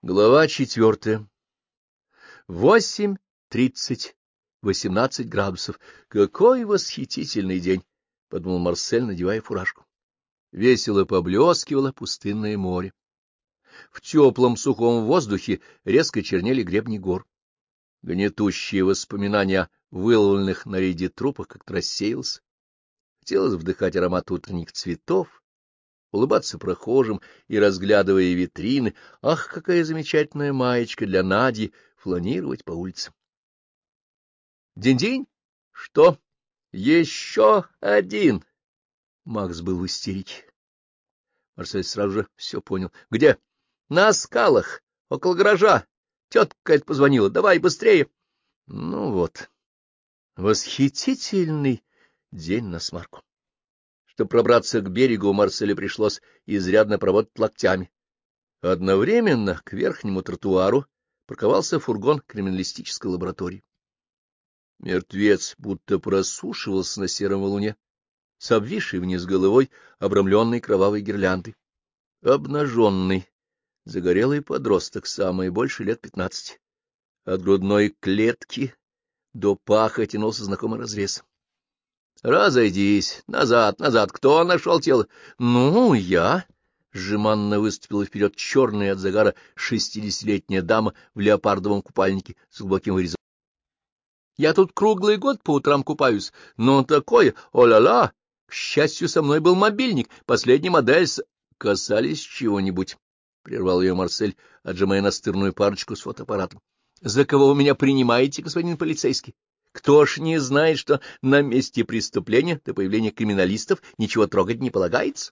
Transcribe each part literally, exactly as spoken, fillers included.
Глава четвертая. Восемь тридцать, восемнадцать градусов. Какой восхитительный день! — подумал Марсель, надевая фуражку. Весело поблескивало пустынное море. В теплом сухом воздухе резко чернели гребни гор. Гнетущие воспоминания о выловленных на рейде трупах как-то рассеялось. Хотелось вдыхать аромат утренних цветов, улыбаться прохожим и, разглядывая витрины, ах, какая замечательная маечка для Нади, фланировать по улицам. Динь-динь? Что? Еще один? Макс был в истерике. Марсель сразу же все понял. Где? На скалах, около гаража. Тетка какая-то позвонила. Давай быстрее. Ну вот. Восхитительный день на смарку. Чтобы пробраться к берегу, Марселю пришлось изрядно поработать локтями. Одновременно к верхнему тротуару парковался фургон криминалистической лаборатории. Мертвец будто просушивался на сером валуне, с обвисшей вниз головой, обрамленной кровавой гирляндой. Обнаженный, загорелый подросток, самый больше лет пятнадцати. От грудной клетки до паха тянулся знакомый разрез. — Разойдись! Назад, назад! Кто нашел тело? — Ну, я! — жеманно выступила вперед черная от загара шестидесятилетняя дама в леопардовом купальнике с глубоким вырезом. — Я тут круглый год по утрам купаюсь, но такое, о-ля-ля! К счастью, со мной был мобильник, последняя модель с... — Касались чего-нибудь? — прервал ее Марсель, отжимая настырную парочку с фотоаппаратом. — За кого вы меня принимаете, господин полицейский? Кто ж не знает, что на месте преступления до появления криминалистов ничего трогать не полагается?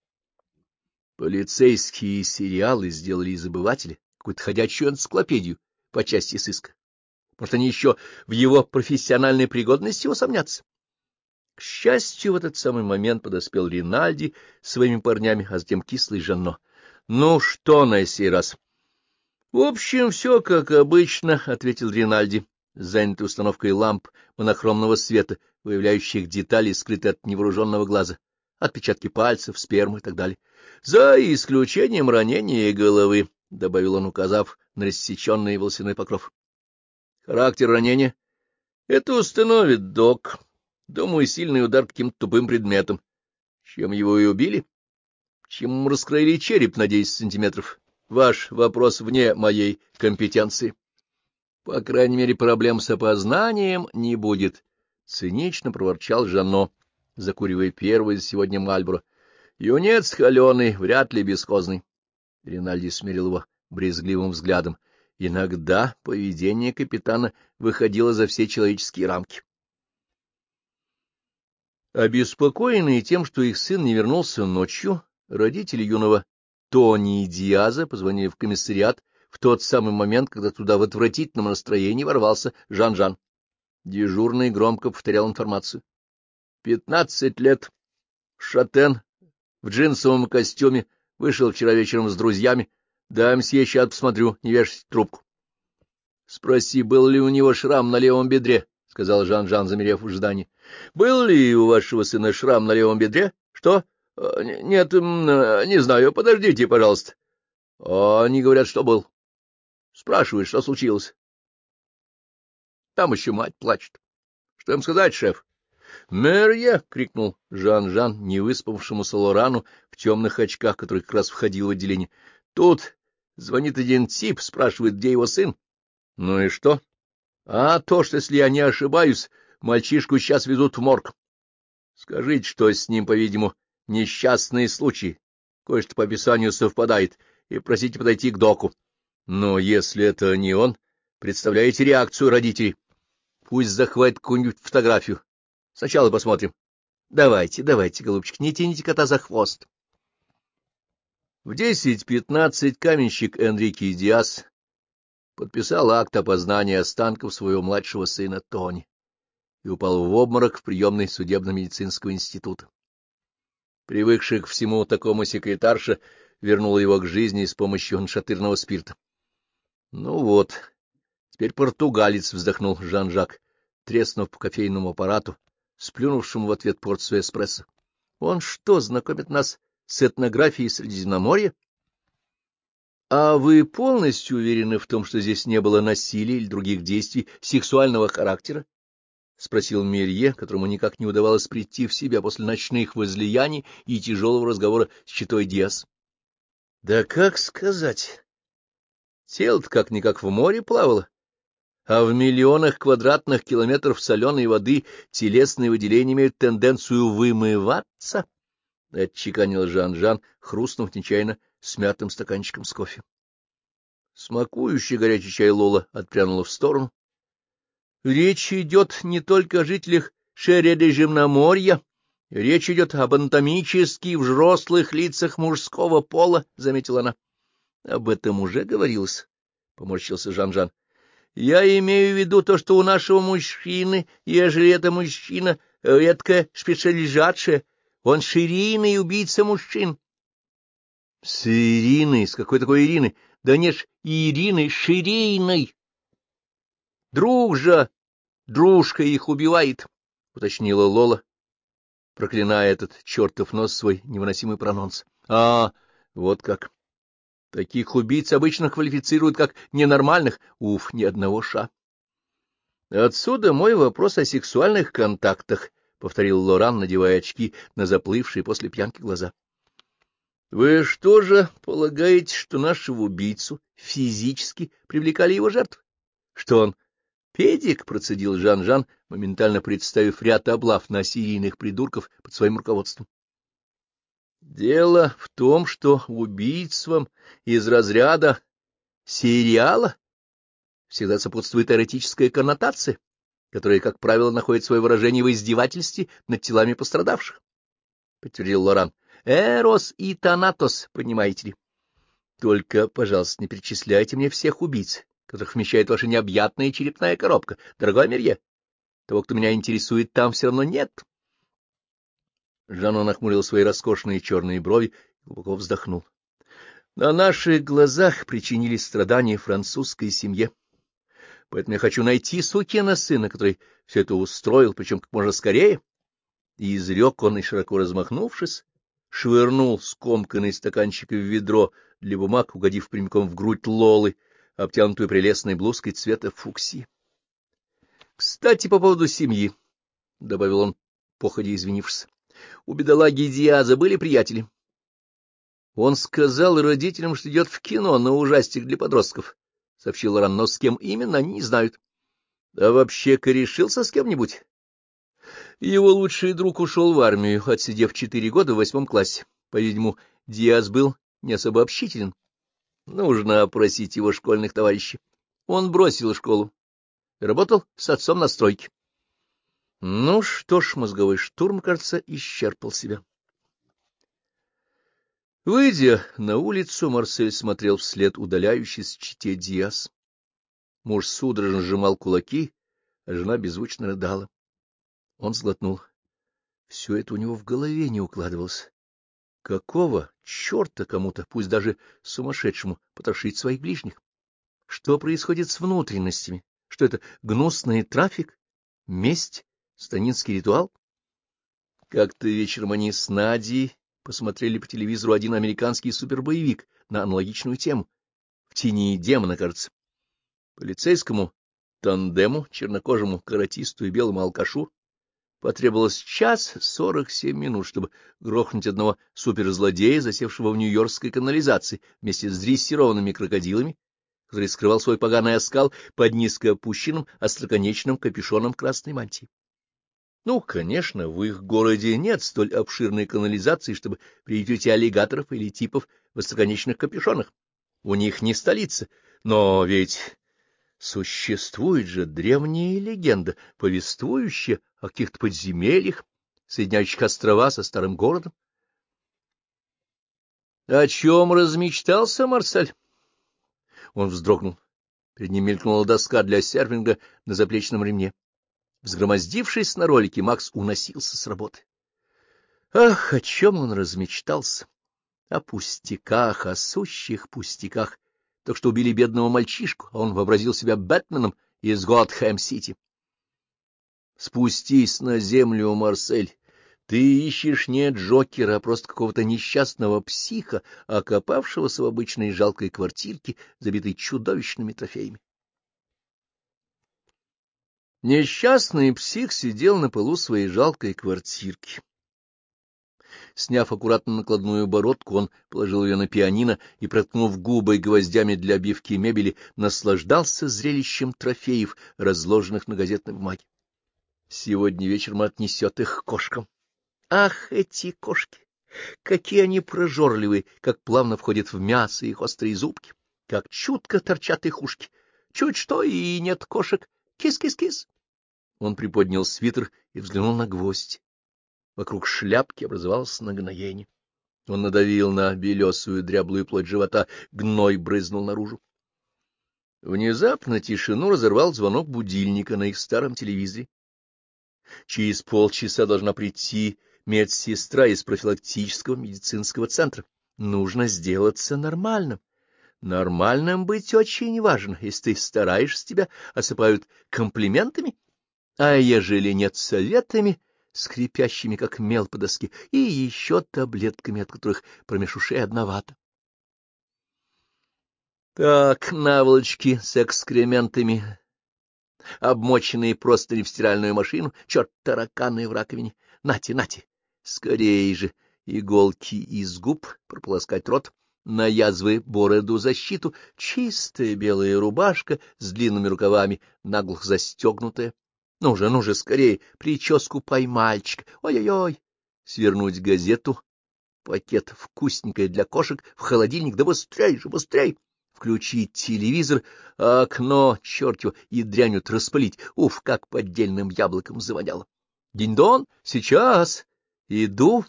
Полицейские сериалы сделали из обывателя какую-то ходячую энциклопедию по части сыска. Может, они еще в его профессиональной пригодности усомнятся? К счастью, в этот самый момент подоспел Ринальди с своими парнями, а затем кислый Жанно. — Ну, что на сей раз? — В общем, все как обычно, — ответил Ринальди, занятый установкой ламп монохромного света, выявляющих детали, скрытые от невооруженного глаза, отпечатки пальцев, спермы и так далее. — За исключением ранения головы, — добавил он, указав на рассеченный волосяной покров. — Характер ранения? — Это установит док. Думаю, сильный удар каким-то тупым предметом. Чем его и убили? Чем раскроили череп на десять сантиметров? Ваш вопрос вне моей компетенции. По крайней мере, проблем с опознанием не будет, — цинично проворчал Жанно, закуривая первый за сегодня Мальборо. Юнец холеный, вряд ли бесхозный. Ринальди смерил его брезгливым взглядом. Иногда поведение капитана выходило за все человеческие рамки. Обеспокоенные тем, что их сын не вернулся ночью, родители юного Тони Диаза позвонили в комиссариат в тот самый момент, когда туда в отвратительном настроении ворвался Жан-Жан. Дежурный громко повторял информацию. Пятнадцать лет. Шатен в джинсовом костюме вышел вчера вечером с друзьями. Да, мсье, сейчас посмотрю, не вешайте трубку. — Спроси, был ли у него шрам на левом бедре, — сказал Жан-Жан, замерев в ожидании. — Был ли у вашего сына шрам на левом бедре? Что? — Нет, не знаю. Подождите, пожалуйста. — Они говорят, что был. Спрашивают, что случилось. Там еще мать плачет. Что им сказать, шеф? — Мерье! — крикнул Жан-Жан, невыспавшемуся Лорану в темных очках, который как раз входил в отделение. — Тут звонит один тип, спрашивает, где его сын. — Ну и что? — А то, что, если я не ошибаюсь, мальчишку сейчас везут в морг. Скажите, что с ним, по-видимому, несчастный случай. Кое-что по описанию совпадает, и просите подойти к доку. Но если это не он, представляете реакцию родителей? Пусть захватит какую-нибудь фотографию. Сначала посмотрим. Давайте, давайте, голубчик, не тяните кота за хвост. В десять пятнадцать каменщик Энрике Диас подписал акт опознания останков своего младшего сына Тони и упал в обморок в приемной судебно-медицинского института. Привыкшая к всему такому секретарша вернула его к жизни с помощью нашатырного спирта. — Ну вот, теперь португалец, — вздохнул Жан-Жак, треснув по кофейному аппарату, сплюнувшему в ответ порцию эспрессо. — Он что, знакомит нас с этнографией Средиземноморья? А вы полностью уверены в том, что здесь не было насилия или других действий сексуального характера? — спросил Мерье, которому никак не удавалось прийти в себя после ночных возлияний и тяжелого разговора с читой Диас. — Да как сказать? Тело-то как-никак в море плавало, а в миллионах квадратных километров соленой воды телесные выделения имеют тенденцию вымываться, — отчеканил Жан-Жан, хрустнув нечаянно смятым стаканчиком с кофе. Смакующий горячий чай Лола отпрянула в сторону. Речь идет не только о жителях Шередиземноморья, речь идет об анатомически взрослых лицах мужского пола, — заметила она. — Об этом уже говорилось, — поморщился Жан-Жан. — Я имею в виду то, что у нашего мужчины, ежели это мужчина, редко специализация, он серийный убийца мужчин. — С Ириной? С какой такой Ирины? Да нет ж, Ирины серийной. Друг же, дружка их убивает, — уточнила Лола, проклиная этот чертов нос, свой невыносимый прононс. — А, вот как. Таких убийц обычно квалифицируют как ненормальных. Уф, ни одного ша. Отсюда мой вопрос о сексуальных контактах, — повторил Лоран, надевая очки на заплывшие после пьянки глаза. — Вы что же полагаете, что нашего убийцу физически привлекали его жертвы? Что он педик, — процедил Жан-Жан, моментально представив ряд облав на серийных придурков под своим руководством. Дело в том, что убийствам из разряда сериала всегда сопутствует эротическая коннотация, которая, как правило, находит свое выражение в издевательстве над телами пострадавших, — подтвердил Лоран. — Эрос и Танатос, понимаете ли. Только, пожалуйста, не перечисляйте мне всех убийц, которых вмещает ваша необъятная черепная коробка, дорогой Мерье. Того, кто меня интересует, там все равно нет. Жано нахмурил свои роскошные черные брови и глубоко вздохнул. На наших глазах причинили страдания французской семье. Поэтому я хочу найти сукина сына, который все это устроил, причем как можно скорее. И изрек он, и, широко размахнувшись, швырнул скомканный стаканчик в ведро для бумаг, угодив прямиком в грудь Лолы, обтянутую прелестной блузкой цвета фуксии. — Кстати, по поводу семьи, — добавил он, походя извинившись. — У бедолаги Диаза были приятели? Он сказал родителям, что идет в кино на ужастик для подростков, — сообщил Лоран, — но с кем именно, они не знают. — А вообще корешился с кем-нибудь? Его лучший друг ушел в армию, отсидев четыре года в восьмом классе. По-видимому, Диаз был не особо общителен. Нужно опросить его школьных товарищей. Он бросил школу. Работал с отцом на стройке. Ну что ж, мозговой штурм, кажется, исчерпал себя. Выйдя на улицу, Марсель смотрел вслед удаляющейся чете Диас. Муж судорожно сжимал кулаки, а жена беззвучно рыдала. Он сглотнул. Все это у него в голове не укладывалось. Какого черта кому-то, пусть даже сумасшедшему, потрошить своих ближних? Что происходит с внутренностями? Что это, гнусный трафик? Месть? Станинский ритуал? Как-то вечером они с Надей посмотрели по телевизору один американский супербоевик на аналогичную тему. В тени демона, кажется. Полицейскому тандему, чернокожему каратисту и белому алкашу потребовалось час сорок семь минут, чтобы грохнуть одного суперзлодея, засевшего в нью-йоркской канализации вместе с дрессированными крокодилами, который скрывал свой поганый оскал под низко опущенным остроконечным капюшоном красной мантии. Ну, конечно, в их городе нет столь обширной канализации, чтобы приютить аллигаторов или типов в остроконечных капюшонах. У них не столица, но ведь существует же древняя легенда, повествующая о каких-то подземельях, соединяющих острова со старым городом. — О чем размечтался Марсель? Он вздрогнул. Перед ним мелькнула доска для серфинга на заплечном ремне. Взгромоздившись на ролике, Макс уносился с работы. Ах, о чем он размечтался! О пустяках, о сущих пустяках. Так что убили бедного мальчишку, а он вообразил себя Бэтменом из Готхэм-Сити. Спустись на землю, Марсель. Ты ищешь не Джокера, а просто какого-то несчастного психа, окопавшегося в обычной жалкой квартирке, забитой чудовищными трофеями. Несчастный псих сидел на полу своей жалкой квартирки. Сняв аккуратно накладную бородку, он положил ее на пианино и, проткнув губы гвоздями для обивки мебели, наслаждался зрелищем трофеев, разложенных на газетной бумаге. Сегодня вечером отнесет их кошкам. Ах, эти кошки! Какие они прожорливые, как плавно входят в мясо их острые зубки, как чутко торчат их ушки. Чуть что и нет кошек. Кис-кис-кис. Он приподнял свитер и взглянул на гвоздь. Вокруг шляпки образовалось нагноение. Он надавил на белесую дряблую плоть живота, гной брызнул наружу. Внезапно тишину разорвал звонок будильника на их старом телевизоре. Через полчаса должна прийти медсестра из профилактического медицинского центра. Нужно сделаться нормальным. Нормальным быть очень важно. Если ты стараешься, тебя осыпают комплиментами, а ежели нет, советами, скрипящими, как мел по доске, и еще таблетками, от которых промеж ушей одна вата. Так, наволочки с экскрементами, обмоченные простыни в стиральную машину, черт, тараканы в раковине. Нате, нате, скорее же, иголки из губ, прополоскать рот, на язвы бороду защиту, чистая белая рубашка с длинными рукавами, наглухо застегнутая. Ну же, ну же, скорее, прическу поймальчик, ой-ой-ой, свернуть газету, пакет вкусненькое для кошек, в холодильник, да быстрей же, быстрей. Включить телевизор, а окно, черт его, и дрянют распылить. Уф, как поддельным яблоком завоняло. Динь-дон, сейчас, иду.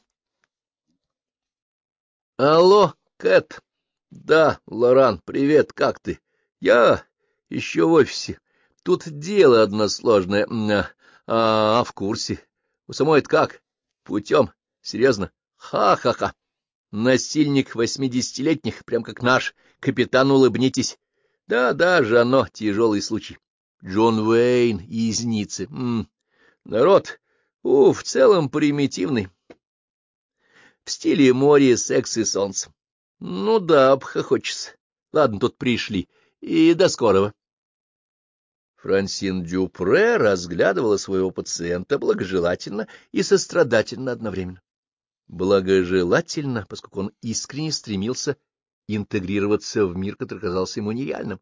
Алло, Кэт. Да, Лоран, привет, как ты? Я еще в офисе. Тут дело одно сложное. А, а в курсе. У самой-то как? Путем? Серьезно? Ха-ха-ха. Насильник восьмидесятилетних, прям как наш. Капитан, улыбнитесь. Да-да, же оно, тяжелый случай. Джон Уэйн из Ниццы. М-м. Народ, у, в целом примитивный. В стиле море, секс и солнце. Ну да, обхохочется. Ладно, тут пришли. И до скорого. Франсин Дюпре разглядывала своего пациента благожелательно и сострадательно одновременно. Благожелательно, поскольку он искренне стремился интегрироваться в мир, который казался ему нереальным.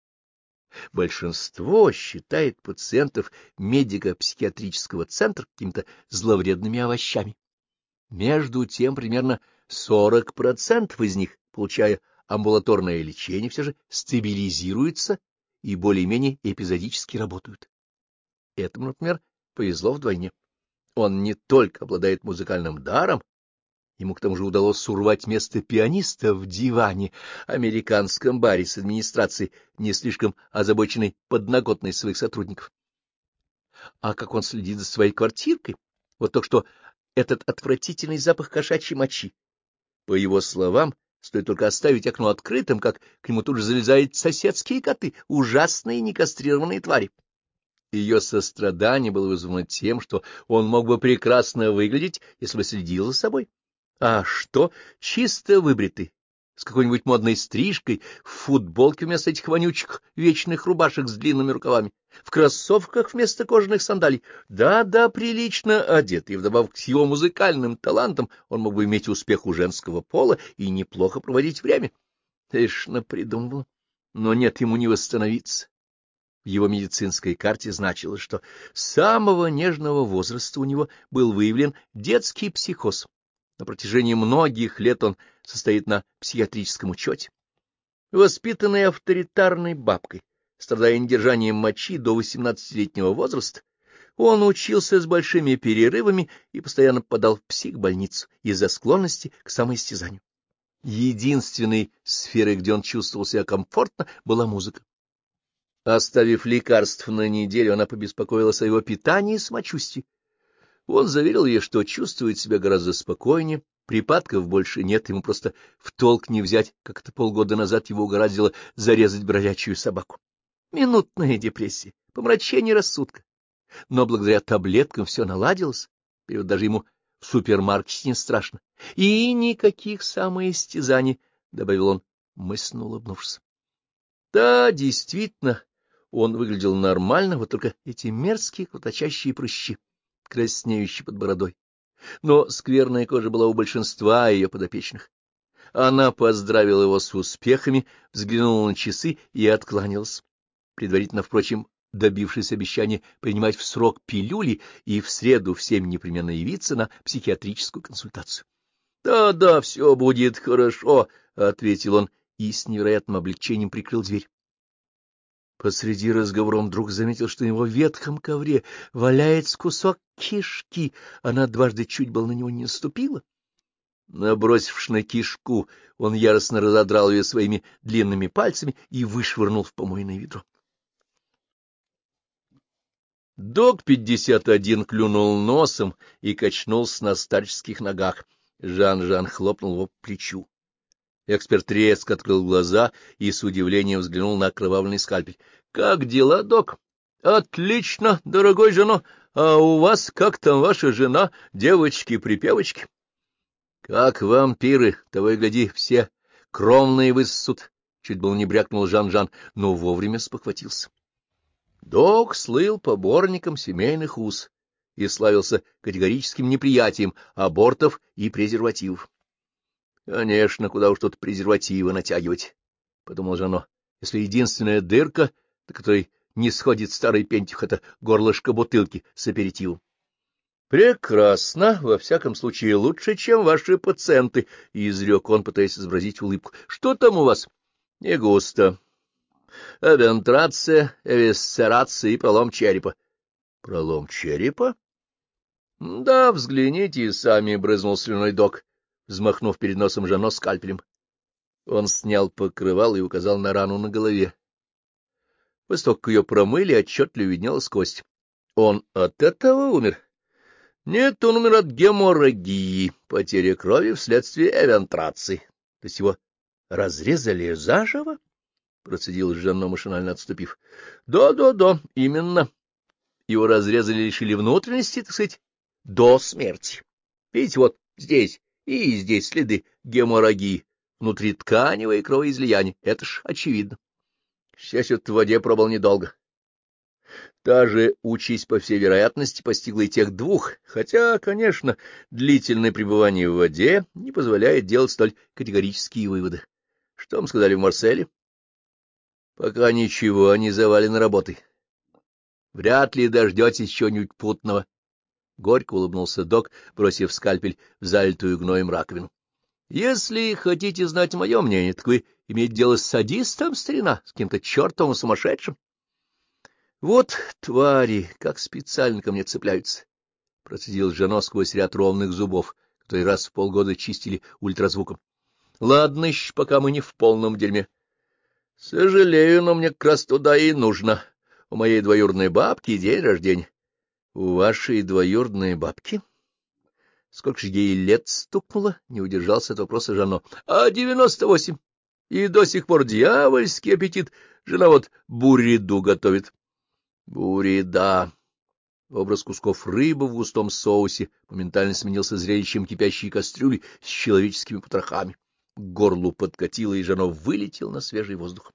Большинство считает пациентов медико-психиатрического центра какими-то зловредными овощами. Между тем, примерно сорок процентов из них, получая амбулаторное лечение, все же стабилизируются и более-менее эпизодически работают. Этому, например, повезло вдвойне. Он не только обладает музыкальным даром, ему к тому же удалось урвать место пианиста в диване, американском баре с администрацией, не слишком озабоченной подноготной своих сотрудников. А как он следит за своей квартиркой? Вот только что этот отвратительный запах кошачьей мочи. По его словам, стоит только оставить окно открытым, как к нему тут же залезают соседские коты, ужасные некастрированные твари. Ее сострадание было вызвано тем, что он мог бы прекрасно выглядеть, если бы следил за собой. А что, чисто выбритый, с какой-нибудь модной стрижкой, в футболке вместо этих вонючих вечных рубашек с длинными рукавами, в кроссовках вместо кожаных сандалий. Да-да, прилично одет, и вдобавок к его музыкальным талантам он мог бы иметь успех у женского пола и неплохо проводить время. Эш, напридумывал, но нет, ему не восстановиться. В его медицинской карте значилось, что с самого нежного возраста у него был выявлен детский психоз. На протяжении многих лет он состоит на психиатрическом учете. Воспитанный авторитарной бабкой, страдая недержанием мочи до восемнадцатилетнего возраста, он учился с большими перерывами и постоянно попадал в психбольницу из-за склонности к самоистязанию. Единственной сферой, где он чувствовал себя комфортно, была музыка. Оставив лекарств на неделю, она побеспокоилась о его питании и самочувствии. Он заверил ее, что чувствует себя гораздо спокойнее, припадков больше нет, ему просто в толк не взять, как это полгода назад его угораздило зарезать бродячую собаку. Минутная депрессия, помрачение рассудка. Но благодаря таблеткам все наладилось, и вот даже ему в супермаркете не страшно. И никаких самоистязаний, — добавил он, мысленно улыбнувшись. Да, действительно, он выглядел нормально, вот только эти мерзкие круточащие прыщи, краснеющие под бородой. Но скверная кожа была у большинства ее подопечных. Она поздравила его с успехами, взглянула на часы и откланялась, предварительно, впрочем, добившись обещания принимать в срок пилюли и в среду в семь непременно явиться на психиатрическую консультацию. «Да, — Да-да, все будет хорошо, — ответил он и с невероятным облегчением прикрыл дверь. Посреди разговора он вдруг заметил, что на его ветхом ковре валяется кусок кишки. Она дважды чуть было на него не наступила. Набросившись на кишку, он яростно разодрал ее своими длинными пальцами и вышвырнул в помойное ведро. Док пятьдесят один клюнул носом и качнулся на старческих ногах. Жан-Жан хлопнул его по плечу. Эксперт резко открыл глаза и с удивлением взглянул на окровавленный скальпель. — Как дела, док? — Отлично, дорогой жена. А у вас как там ваша жена, девочки-припевочки? — Как вампиры, того и гляди, все кровные высосут. Чуть было не брякнул Жан-Жан, но вовремя спохватился. Док слыл поборником семейных уз и славился категорическим неприятием абортов и презервативов. Конечно, куда уж тут презервативы натягивать, — подумал Жано, — если единственная дырка, до которой не сходит старый пентюх, — это горлышко бутылки с аперитивом. — Прекрасно, во всяком случае лучше, чем ваши пациенты, — изрек он, пытаясь изобразить улыбку. — Что там у вас? — Не густо. Эвентрация, эвисцерация и пролом черепа. — Пролом черепа? — Да, взгляните сами, — брызнул слюной док, взмахнув перед носом Жано скальпелем. Он снял покрывало и указал на рану на голове. После того, как ее промыли, отчетливо виднелась кость. Он от этого умер? Нет, он умер от геморрагии, потери крови вследствие эвентрации. То есть его разрезали заживо? Процедил Жано, машинально отступив. Да, да, да, именно. Его разрезали и лишили внутренности, так сказать, до смерти. Видите, вот здесь и здесь следы геморрагии, внутритканевое кровоизлияние. Это ж очевидно. К счастью, в воде пробыл недолго. Та же участь, по всей вероятности, постигла и тех двух, хотя, конечно, длительное пребывание в воде не позволяет делать столь категорические выводы. Что вам сказали в Марселе? Пока ничего, не завалены работой. Вряд ли дождетесь чего-нибудь путного. Горько улыбнулся док, бросив скальпель в залитую гноем раковину. — Если хотите знать мое мнение, так вы имеете дело с садистом, старина, с кем-то чертовым сумасшедшим. — Вот твари, как специально ко мне цепляются, — процедил Жано сквозь ряд ровных зубов, которые раз в полгода чистили ультразвуком. — Ладно еще, пока мы не в полном дерьме. — Сожалею, но мне как раз туда и нужно. У моей двоюродной бабки день рождения. — У вашей двоюродной бабки? Сколько же ей лет стукнуло? Не удержался от вопроса Жано. — А девяносто восемь. И до сих пор дьявольский аппетит. Жена вот буриду готовит. — Бурида. Образ кусков рыбы в густом соусе моментально сменился зрелищем кипящей кастрюли с человеческими потрохами. К горлу подкатило, и Жано вылетел на свежий воздух.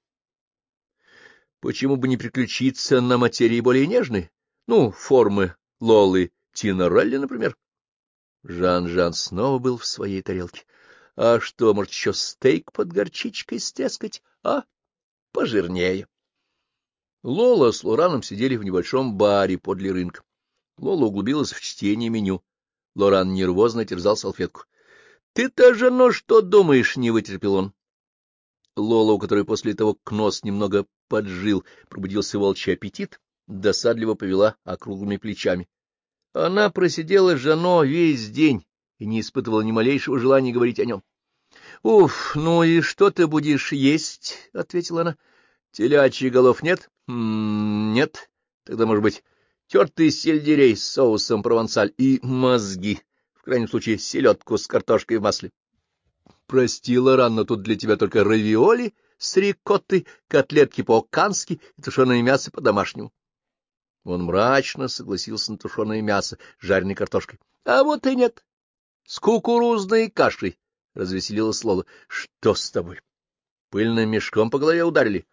— Почему бы не приключиться на материи более нежной? Ну, формы Лолы Тинорелли, например. Жан-Жан снова был в своей тарелке. А что, может, еще стейк под горчичкой стескать, а? Пожирнее. Лола с Лораном сидели в небольшом баре подле рынка. Лола углубилась в чтение меню. Лоран нервозно терзал салфетку. — Ты-то, жено, что думаешь? — не вытерпел он. Лола, у которой после того как нос немного поджил, пробудился волчий аппетит, досадливо повела округлыми плечами. Она просидела с Жано весь день и не испытывала ни малейшего желания говорить о нем. — Уф, ну и что ты будешь есть? — ответила она. — Телячьих голов нет? — Нет. Тогда, может быть, тертый сельдерей с соусом провансаль и мозги, в крайнем случае, селедку с картошкой в масле. — Прости, Лоран, но тут для тебя только равиоли с рикоттой, котлетки по-кански и тушеное мясо по-домашнему. Он мрачно согласился на тушеное мясо с жареной картошкой. — А вот и нет. — С кукурузной кашей, — развеселилась Лола. — Что с тобой? Пыльным мешком по голове ударили?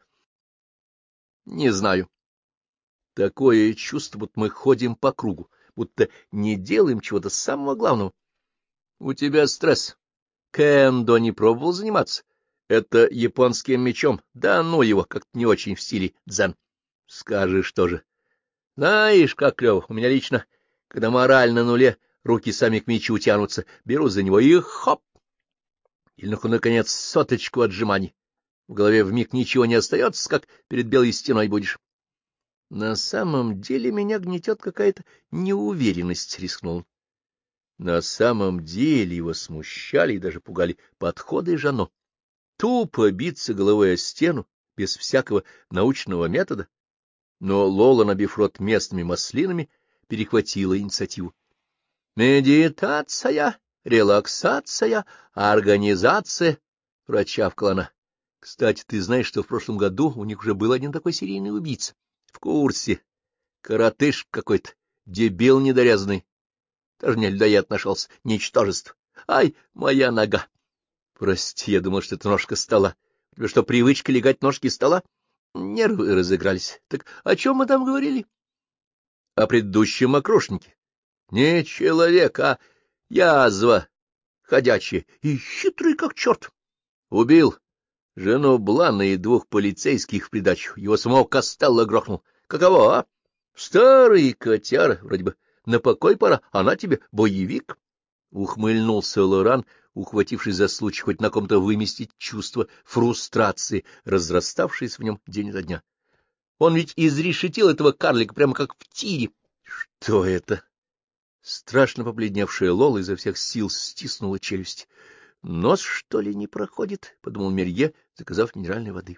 — Не знаю. Такое чувство, будто мы ходим по кругу, будто не делаем чего-то самого главного. У тебя стресс. Кэндо не пробовал заниматься? Это японским мечом. Да ну его, как-то не очень в стиле дзен. Скажешь тоже. Знаешь, как клево. У меня лично, когда мораль на нуле, руки сами к мечу тянутся, беру за него и хоп! Или, ну, наконец, соточку отжиманий. В голове вмиг ничего не остается, как перед белой стеной будешь. На самом деле меня гнетет какая-то неуверенность, — рискнул. На самом деле его смущали и даже пугали подходы Жано. Тупо биться головой о стену, без всякого научного метода. Но Лола, набив рот местными маслинами, перехватила инициативу. «Медитация, релаксация, организация», — прочавкала она. «Кстати, ты знаешь, что в прошлом году у них уже был один такой серийный убийца?» «В курсе. Коротыш какой-то, дебил недорезанный. Даже не людоед нашелся, ничтожество. Ай, моя нога! Прости, я думал, что это ножка стола. У тебя что, привычка легать ножки стола?» Нервы разыгрались. Так о чем мы там говорили? О предыдущем окрошнике. Не человек, а язва ходячая и хитрый как черт. Убил жену Блана и двух полицейских в придачу. Его самого Костелло грохнул. Каково, а? Старый котяра, вроде бы на покой пора, она тебе боевик. Ухмыльнулся Лоран, ухватившись за случай хоть на ком-то выместить чувство фрустрации, разраставшееся в нем день ото дня. Он ведь изрешетил этого карлика прямо как в тире. Что это? Страшно побледневшая Лола изо всех сил стиснула челюсть. Нос, что ли, не проходит, — подумал Мерье, заказав минеральной воды.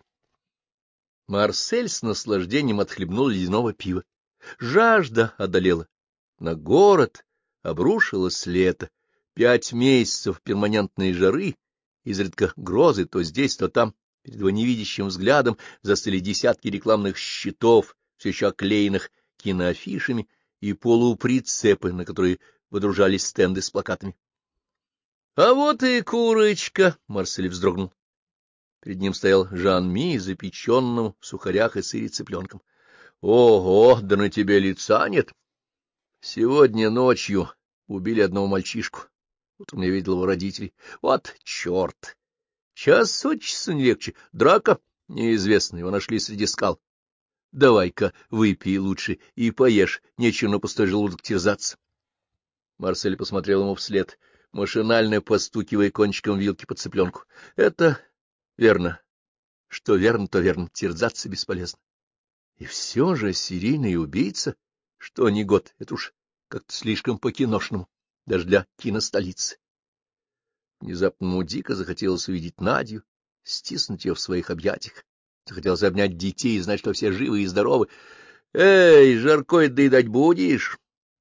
Марсель с наслаждением отхлебнул ледяного пива. Жажда одолела. На город обрушилось лето. Пять месяцев перманентной жары, изредка грозы то здесь, то там. Перед его невидящим взглядом застыли десятки рекламных щитов, все еще оклеенных киноафишами, и полуприцепы, на которые выдружались стенды с плакатами. — А вот и курочка! — Марсель вздрогнул. Перед ним стоял Жан-Ми, запеченным в сухарях и сыре цыпленком. — Ого, да на тебе лица нет! Сегодня ночью убили одного мальчишку. Утром я видел его родителей. Вот черт! Час от часу не легче. Драка? Неизвестно, его нашли среди скал. Давай-ка выпей лучше и поешь, нечего на пустой желудок терзаться. Марсель посмотрел ему вслед, машинально постукивая кончиком вилки по цыпленку. — Это верно. Что верно, то верно. Терзаться бесполезно. И все же серийный убийца, что не год, это уж как-то слишком по-киношному, даже для киностолицы. Внезапно ему дико захотелось увидеть Надю, стиснуть ее в своих объятиях. Захотелось обнять детей и знать, что все живы и здоровы. — Эй, жаркой доедать будешь?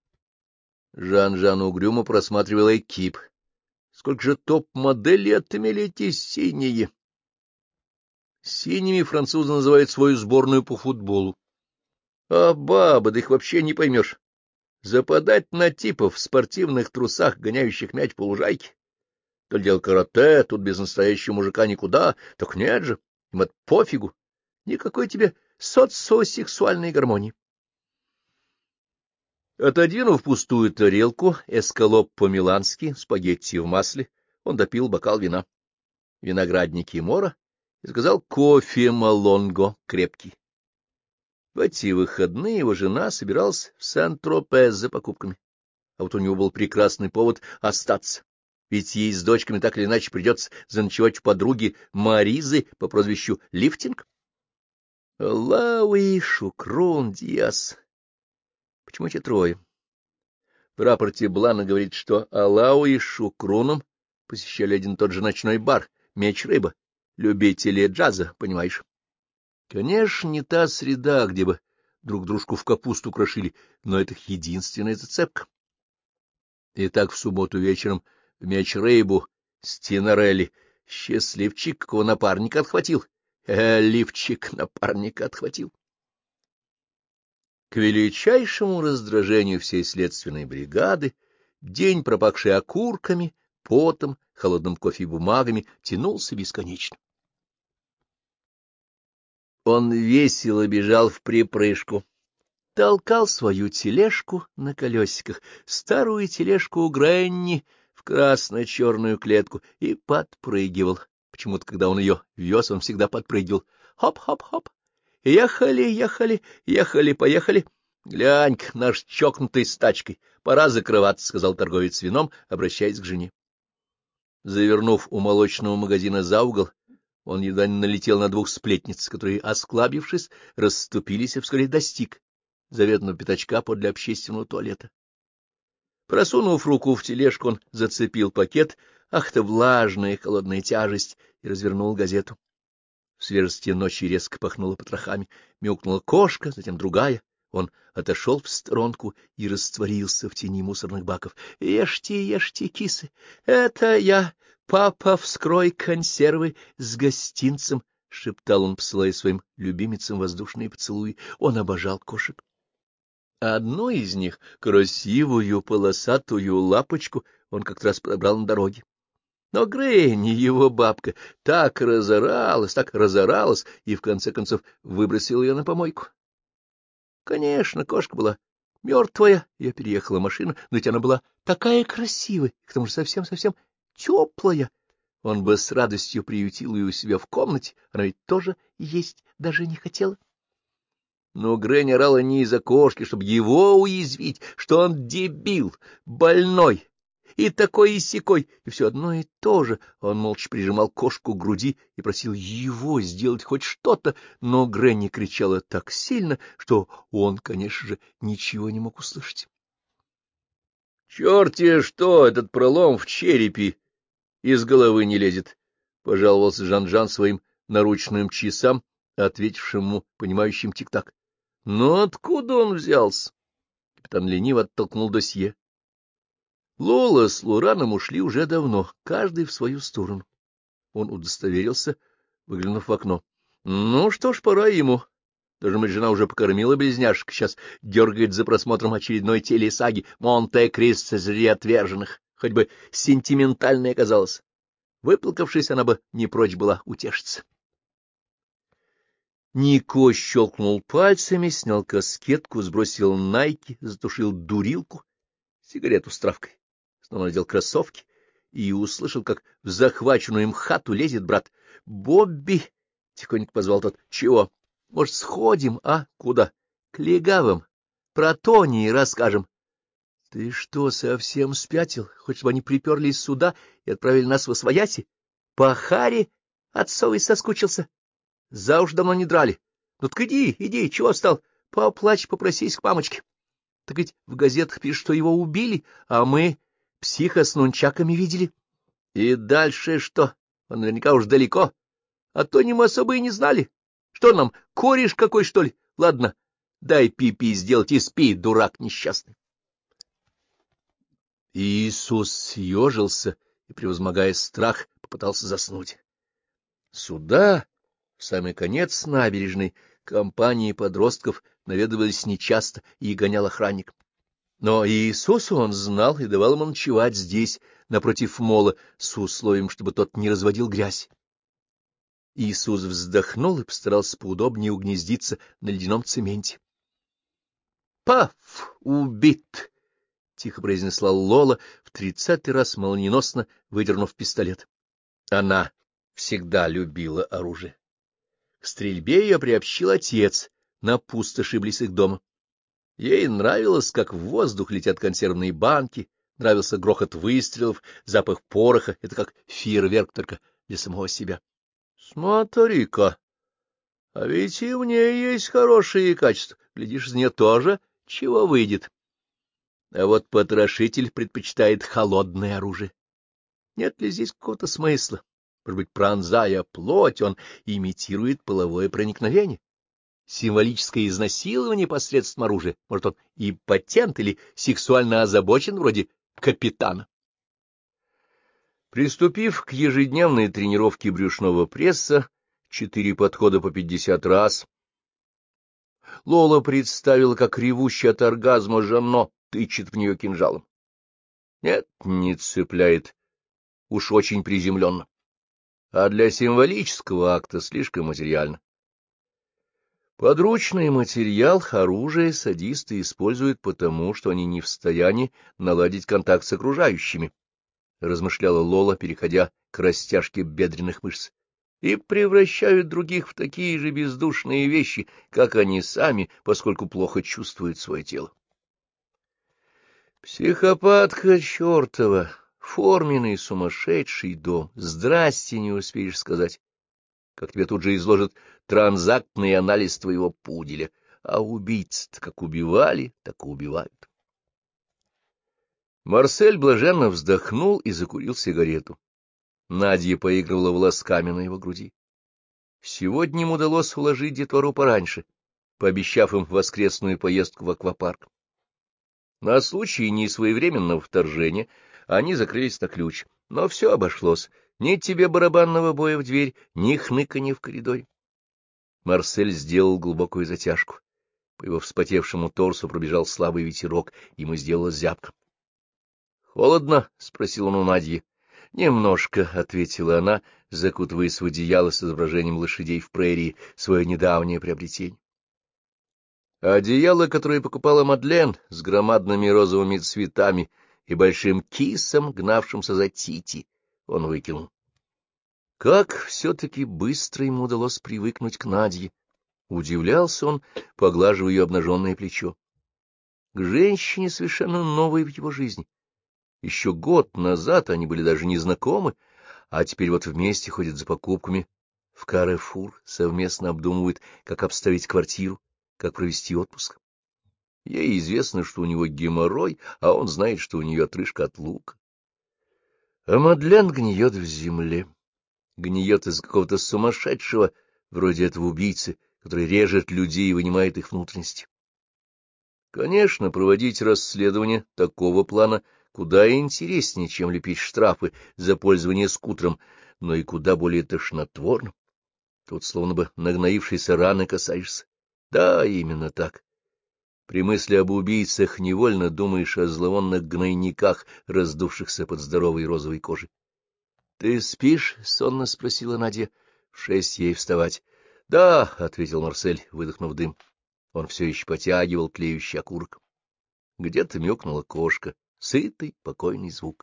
Жан-Жан угрюмо просматривал экип. Сколько же топ-моделей отмели эти синие? Синими французы называют свою сборную по футболу. А бабы, да их вообще не поймешь. Западать на типов в спортивных трусах, гоняющих мяч по лужайке. То ли дело карате, тут без настоящего мужика никуда. Так нет же, им это пофигу. Никакой тебе социосексуальной гармонии. Отодвинув пустую тарелку, эскалоп по-милански, спагетти в масле, он допил бокал вина. Виноградники Мора и заказал кофе Малонго крепкий. В эти выходные его жена собиралась в Сен-Тропе за покупками. А вот у него был прекрасный повод остаться. Ведь ей с дочками так или иначе придется заночевать у подруги Маризы по прозвищу Лифтинг. Лауи, Шукрун, Диас. Почему эти трое? В рапорте Блана говорит, что Алауи с Шукруном посещали один и тот же ночной бар «Меч-рыба», любители джаза, понимаешь. Конечно, не та среда, где бы друг дружку в капусту крошили, но это их единственная зацепка. Итак, в субботу вечером в Меч-рыбу Стинарелли. Счастливчик, какого напарника отхватил. Э, лифчик напарника отхватил. К величайшему раздражению всей следственной бригады День, пропахший окурками, потом, холодным кофе и бумагами, тянулся бесконечно. Он весело бежал вприпрыжку, толкал свою тележку на колесиках, старую тележку у Грэнни в красно-черную клетку, и подпрыгивал. Почему-то, когда он ее вез, он всегда подпрыгивал. Хоп-хоп-хоп. Ехали, ехали, ехали, поехали. Глянь-ка, наш чокнутый с тачкой. Пора закрываться, — сказал торговец вином, обращаясь к жене. Завернув у молочного магазина за угол, он едва не налетел на двух сплетниц, которые, осклабившись, расступились и вскоре достиг заветного пятачка подле общественного туалета. Просунув руку в тележку, он зацепил пакет, ах-то влажная холодная тяжесть, и развернул газету. В свежести ночи резко пахнуло потрохами, мяукнула кошка, затем другая. Он отошел в сторонку и растворился в тени мусорных баков. — Ешьте, ешьте, кисы, это я, папа, вскрой консервы с гостинцем, — шептал он, посылая своим любимицам воздушные поцелуи. Он обожал кошек. Одну из них, красивую полосатую лапочку, он как-то раз подобрал на дороге. Но Грэнни, его бабка, так разоралась, так разоралась, и в конце концов выбросила ее на помойку. Конечно, кошка была мертвая, ее переехала машина, но ведь она была такая красивая, к тому же совсем-совсем теплая. Он бы с радостью приютил ее у себя в комнате, она ведь тоже есть даже не хотела. Но Грэнни орала не из-за кошки, чтобы его уязвить, что он дебил, больной, и такой, и сякой, и все одно и то же. Он молча прижимал кошку к груди и просил его сделать хоть что-то, но Грэнни кричала так сильно, что он, конечно же, ничего не мог услышать. — Черт-те что, этот пролом в черепе из головы не лезет, — пожаловался Жан-Жан своим наручным часам, ответившим ему понимающим тик-так. — Но откуда он взялся? Капитан лениво оттолкнул досье. Лола с Лораном ушли уже давно, каждый в свою сторону. Он удостоверился, выглянув в окно. Ну что ж, пора ему. Должно быть, жена уже покормила близняшек, сейчас дергает за просмотром очередной телесаги «Монте-Кристо среди отверженных». Хоть бы сентиментальной оказалась. Выплакавшись, она бы не прочь была утешиться. Нико щелкнул пальцами, снял каскетку, сбросил найки, затушил дурилку, сигарету с травкой. Снова надел кроссовки и услышал, как в захваченную им хату лезет брат. — Бобби! — тихонько позвал тот. — Чего? — Может, сходим, а? — Куда? — К легавым. Про Тони расскажем. — Ты что, совсем спятил? Хочешь, бы они приперлись сюда и отправили нас во свояси? По Харе отцовый соскучился. За уж давно не драли. Ну так иди, иди, чего встал? Поплачь, попросись к мамочке. Так ведь в газетах пишут, что его убили, а мы психа с нунчаками видели. И дальше что? Он наверняка уж далеко. А то не мы особо и не знали. Что нам, кореш какой, что ли? Ладно, дай пипи сделать и спи, дурак несчастный. Иисус съежился и, превозмогая страх, попытался заснуть. Сюда, в самый конец набережной, компании подростков наведывались нечасто и гонял охранник. Но Иисусу он знал и давал ему ночевать здесь, напротив мола, с условием, чтобы тот не разводил грязь. Иисус вздохнул и постарался поудобнее угнездиться на ледяном цементе. — Паф! Убит! — тихо произнесла Лола, в тридцатый раз молниеносно выдернув пистолет. Она всегда любила оружие. К стрельбе ее приобщил отец на пустоши близ их дома. Ей нравилось, как в воздух летят консервные банки, нравился грохот выстрелов, запах пороха. Это как фейерверк, только для самого себя. Смотри-ка, а ведь и в ней есть хорошие качества. Глядишь, из нее тоже чего выйдет. А вот потрошитель предпочитает холодное оружие. Нет ли здесь какого-то смысла? Может быть, пронзая плоть, он имитирует половое проникновение? Символическое изнасилование посредством оружия. Может, он импотент или сексуально озабочен, вроде капитана. Приступив к ежедневной тренировке брюшного пресса, четыре подхода по пятьдесят раз, Лола представила, как ревущий от оргазма Жанно тычет в нее кинжалом. Нет, не цепляет, уж очень приземленно. А для символического акта слишком материально. Подручный материал, оружие садисты используют потому, что они не в состоянии наладить контакт с окружающими, — размышляла Лола, переходя к растяжке бедренных мышц, — и превращают других в такие же бездушные вещи, как они сами, поскольку плохо чувствуют свое тело. Психопатка чертова, форменный сумасшедший дом, здрасте не успеешь сказать, как тебе тут же изложат транзактный анализ твоего пуделя, а убийц-то как убивали, так и убивают. Марсель блаженно вздохнул и закурил сигарету. Надя поигрывала волосками на его груди. Сегодня им удалось уложить детвору пораньше, пообещав им воскресную поездку в аквапарк. На случай несвоевременного вторжения они закрылись на ключ, но все обошлось. Ни тебе барабанного боя в дверь, ни хныканья в коридоре. Марсель сделал глубокую затяжку. По его вспотевшему торсу пробежал слабый ветерок, ему сделалось зябко. — Холодно? — спросил он у Надьи. — Немножко, — ответила она, закутываясь в одеяло с изображением лошадей в прерии, свое недавнее приобретение. Одеяло, которое покупала Мадлен, с громадными розовыми цветами и большим кисом, гнавшимся за Тити, он выкинул. Как все-таки быстро ему удалось привыкнуть к Надье! Удивлялся он, поглаживая ее обнаженное плечо. К женщине совершенно новой в его жизни. Еще год назад они были даже не знакомы, а теперь вот вместе ходят за покупками в Каррефур, совместно обдумывают, как обставить квартиру, как провести отпуск. Ей известно, что у него геморрой, а он знает, что у нее отрыжка от лука. А Мадлен гниет в земле. Гниет из какого-то сумасшедшего, вроде этого убийцы, который режет людей и вынимает их внутренности. Конечно, проводить расследование такого плана куда интереснее, чем лепить штрафы за пользование скутером, но и куда более тошнотворно. Тут словно бы нагноившейся раны касаешься. Да, именно так. При мысли об убийцах невольно думаешь о зловонных гнойниках, раздувшихся под здоровой розовой кожей. — Ты спишь? — сонно спросила Надя. — В шесть ей вставать. — Да, — ответил Марсель, выдохнув дым. Он все еще потягивал тлеющий окурок. Где-то мёкнула кошка. Сытый, покойный звук.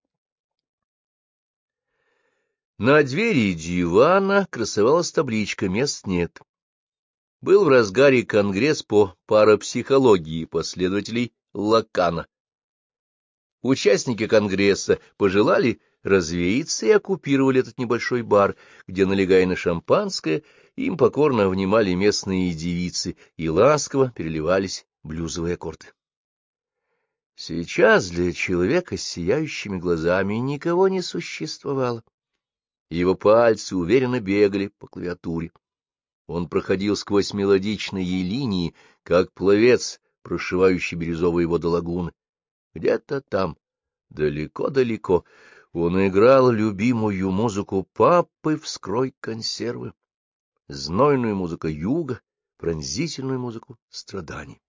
На двери дивана красовалась табличка «Мест нет». Был в разгаре конгресс по парапсихологии последователей Лакана. Участники конгресса пожелали развеяться и оккупировали этот небольшой бар, где, налегая на шампанское, им покорно внимали местные девицы и ласково переливались блюзовые аккорды. Сейчас для человека с сияющими глазами никого не существовало. Его пальцы уверенно бегали по клавиатуре. Он проходил сквозь мелодичные линии, как пловец, прошивающий бирюзовые воды лагуны. Где-то там, далеко-далеко, он играл любимую музыку папы вскрой консервы, знойную музыку юга, пронзительную музыку страданий.